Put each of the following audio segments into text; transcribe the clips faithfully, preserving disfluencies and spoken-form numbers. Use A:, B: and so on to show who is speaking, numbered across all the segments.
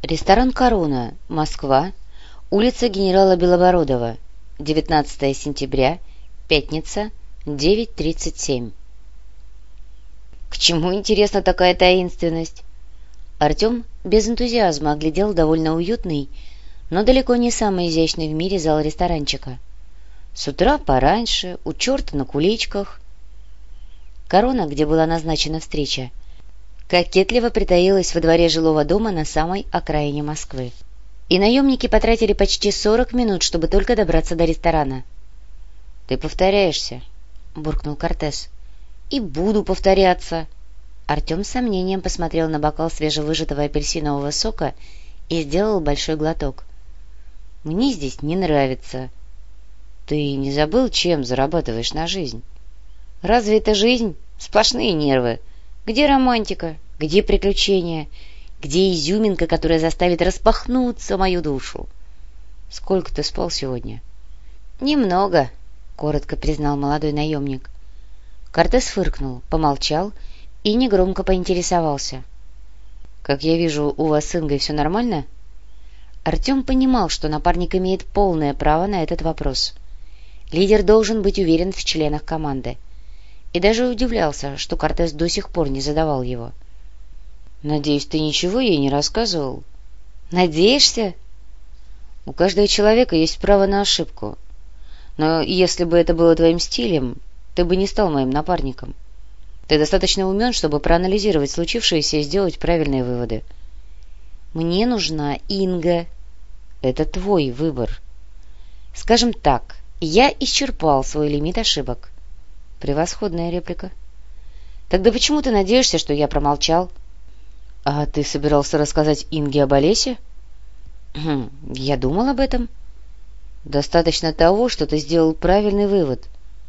A: Ресторан «Корона», Москва, улица генерала Белобородова, девятнадцатое сентября, пятница, девять тридцать семь. К чему, интересно, такая таинственность? Артем без энтузиазма оглядел довольно уютный, но далеко не самый изящный в мире зал ресторанчика. С утра пораньше, у черта на куличках. «Корона», где была назначена встреча, кокетливо притаилась во дворе жилого дома на самой окраине Москвы. И наемники потратили почти сорок минут, чтобы только добраться до ресторана. — Ты повторяешься, — буркнул Кортес. — И буду повторяться. Артем с сомнением посмотрел на бокал свежевыжатого апельсинового сока и сделал большой глоток. — Мне здесь не нравится. — Ты не забыл, чем зарабатываешь на жизнь? — Разве это жизнь? Сплошные нервы. Где романтика? Где приключения? Где изюминка, которая заставит распахнуться мою душу? Сколько ты спал сегодня? Немного, коротко признал молодой наемник. Кортес фыркнул, помолчал и негромко поинтересовался. Как я вижу, у вас с Ингой все нормально? Артем понимал, что напарник имеет полное право на этот вопрос. Лидер должен быть уверен в членах команды. И даже удивлялся, что Кортес до сих пор не задавал его. «Надеюсь, ты ничего ей не рассказывал?» «Надеешься?» «У каждого человека есть право на ошибку. Но если бы это было твоим стилем, ты бы не стал моим напарником. Ты достаточно умен, чтобы проанализировать случившееся и сделать правильные выводы». «Мне нужна Инга». «Это твой выбор». «Скажем так, я исчерпал свой лимит ошибок». Превосходная реплика. Тогда почему ты надеешься, что я промолчал? А ты собирался рассказать Инге об Олесе? Хм, я думал об этом. Достаточно того, что ты сделал правильный вывод.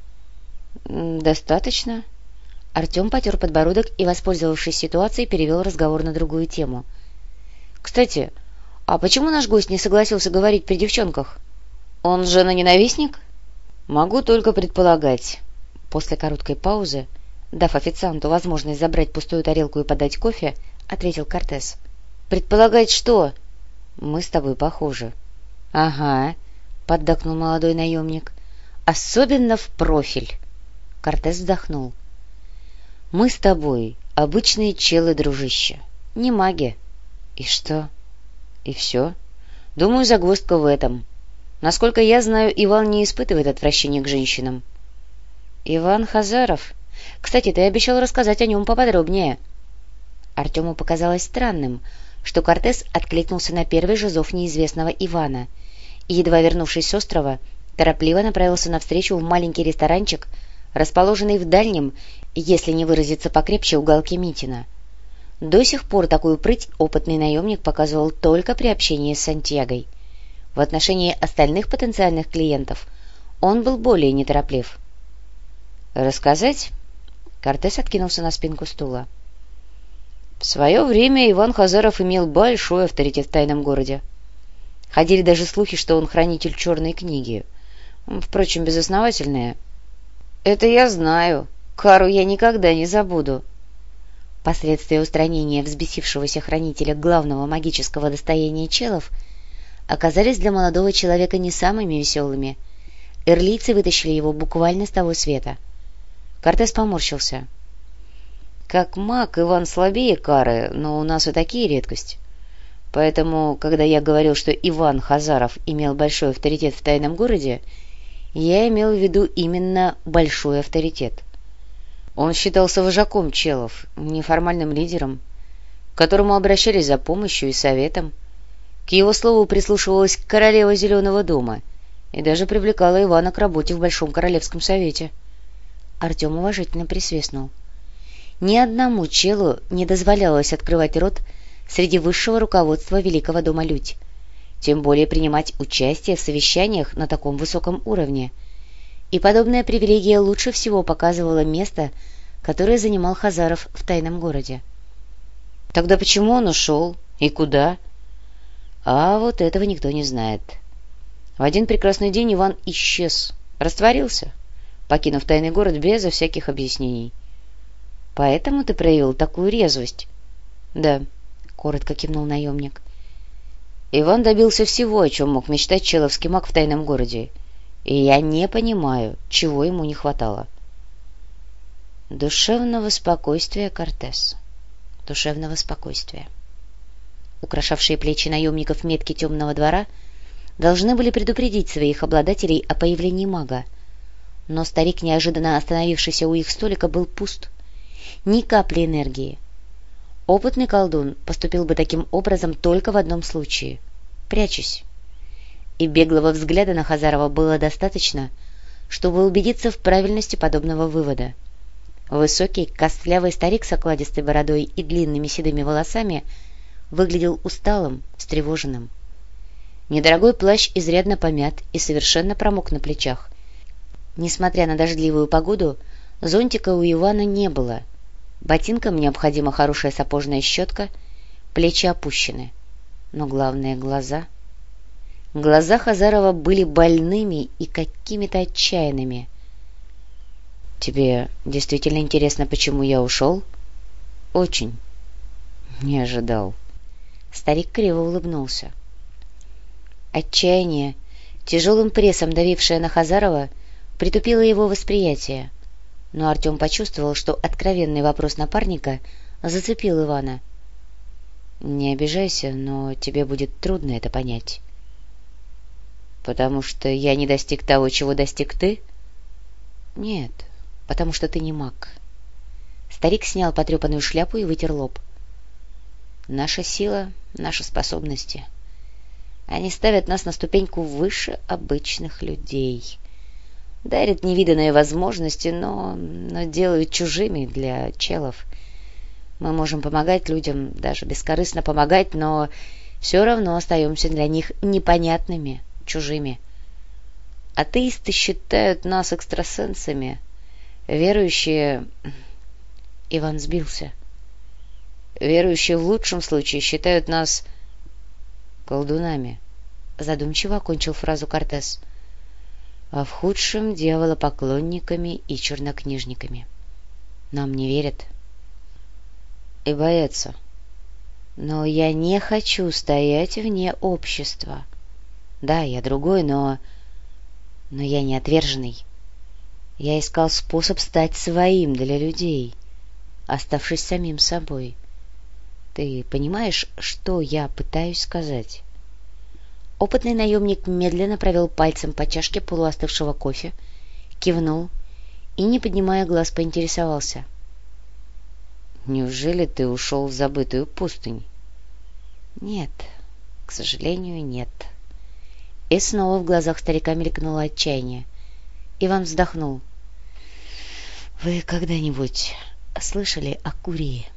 A: Достаточно. Артем потер подбородок и, воспользовавшись ситуацией, перевел разговор на другую тему. Кстати, а почему наш гость не согласился говорить при девчонках? Он жена-ненавистник? Могу только предполагать. После короткой паузы, дав официанту возможность забрать пустую тарелку и подать кофе, ответил Кортес. — Предполагать что? — Мы с тобой похожи. — Ага, — поддакнул молодой наемник. — Особенно в профиль. Кортес вздохнул. — Мы с тобой обычные челы, дружище, не маги. — И что? — И все. Думаю, загвоздка в этом. Насколько я знаю, Иван не испытывает отвращения к женщинам. Иван Хазаров. Кстати, ты обещал рассказать о нем поподробнее. Артему показалось странным, что Кортес откликнулся на первый же зов неизвестного Ивана и, едва вернувшись с острова, торопливо направился навстречу в маленький ресторанчик, расположенный в дальнем, если не выразиться покрепче, уголке Митина. До сих пор такую прыть опытный наемник показывал только при общении с Сантьягой. В отношении остальных потенциальных клиентов он был более нетороплив. «Рассказать?» Кортес откинулся на спинку стула. В свое время Иван Хазаров имел большой авторитет в тайном городе. Ходили даже слухи, что он хранитель черной книги. Впрочем, безосновательные. «Это я знаю. Кару я никогда не забуду». Последствия устранения взбесившегося хранителя главного магического достояния челов оказались для молодого человека не самыми веселыми. Эрлийцы вытащили его буквально с того света. Кортес поморщился. Как маг Иван слабее Кары, но у нас и такие редкость. Поэтому, когда я говорил, что Иван Хазаров имел большой авторитет в тайном городе, я имел в виду именно большой авторитет. Он считался вожаком челов, неформальным лидером, к которому обращались за помощью и советом. К его слову прислушивалась королева Зеленого дома и даже привлекала Ивана к работе в Большом Королевском совете. Артем уважительно присвистнул. Ни одному челу не дозволялось открывать рот среди высшего руководства Великого дома Людь, тем более принимать участие в совещаниях на таком высоком уровне. И подобная привилегия лучше всего показывала место, которое занимал Хазаров в тайном городе. Тогда почему он ушел? И куда? А вот этого никто не знает. В один прекрасный день Иван исчез, растворился, покинув тайный город безо всяких объяснений. Поэтому ты проявил такую резвость? — Да, — коротко кивнул наемник. Иван добился всего, о чем мог мечтать человский маг в тайном городе, и я не понимаю, чего ему не хватало. Душевного спокойствия, Кортес, душевного спокойствия. Украшавшие плечи наемников метки темного двора должны были предупредить своих обладателей о появлении мага, но старик, неожиданно остановившийся у их столика, был пуст. Ни капли энергии. Опытный колдун поступил бы таким образом только в одном случае — прячась. И беглого взгляда на Хазарова было достаточно, чтобы убедиться в правильности подобного вывода. Высокий, костлявый старик с окладистой бородой и длинными седыми волосами выглядел усталым, встревоженным. Недорогой плащ изрядно помят и совершенно промок на плечах. Несмотря на дождливую погоду, зонтика у Ивана не было. Ботинкам необходима хорошая сапожная щетка, плечи опущены. Но главное — глаза. Глаза Хазарова были больными и какими-то отчаянными. «Тебе действительно интересно, почему я ушел?» «Очень. Не ожидал». Старик криво улыбнулся. Отчаяние, тяжелым прессом давившее на Хазарова, притупило его восприятие, но Артем почувствовал, что откровенный вопрос напарника зацепил Ивана. «Не обижайся, но тебе будет трудно это понять». «Потому что я не достиг того, чего достиг ты?» «Нет, потому что ты не маг». Старик снял потрепанную шляпу и вытер лоб. «Наша сила — наши способности. Они ставят нас на ступеньку выше обычных людей. Дарят невиданные возможности, но, но делают чужими для челов. Мы можем помогать людям, даже бескорыстно помогать, но все равно остаемся для них непонятными, чужими. Атеисты считают нас экстрасенсами. Верующие...» Иван сбился. «Верующие в лучшем случае считают нас колдунами», — задумчиво окончил фразу Кортес, «а в худшем — дьяволопоклонниками и чернокнижниками. Нам не верят и боятся. Но я не хочу стоять вне общества. Да, я другой, но... но я не отверженный. Я искал способ стать своим для людей, оставшись самим собой. Ты понимаешь, что я пытаюсь сказать?» Опытный наемник медленно провел пальцем по чашке полуостывшего кофе, кивнул и, не поднимая глаз, поинтересовался. «Неужели ты ушел в забытую пустынь?» «Нет, к сожалению, нет». И снова в глазах старика мелькнуло отчаяние. Иван вздохнул. «Вы когда-нибудь слышали о Курии?»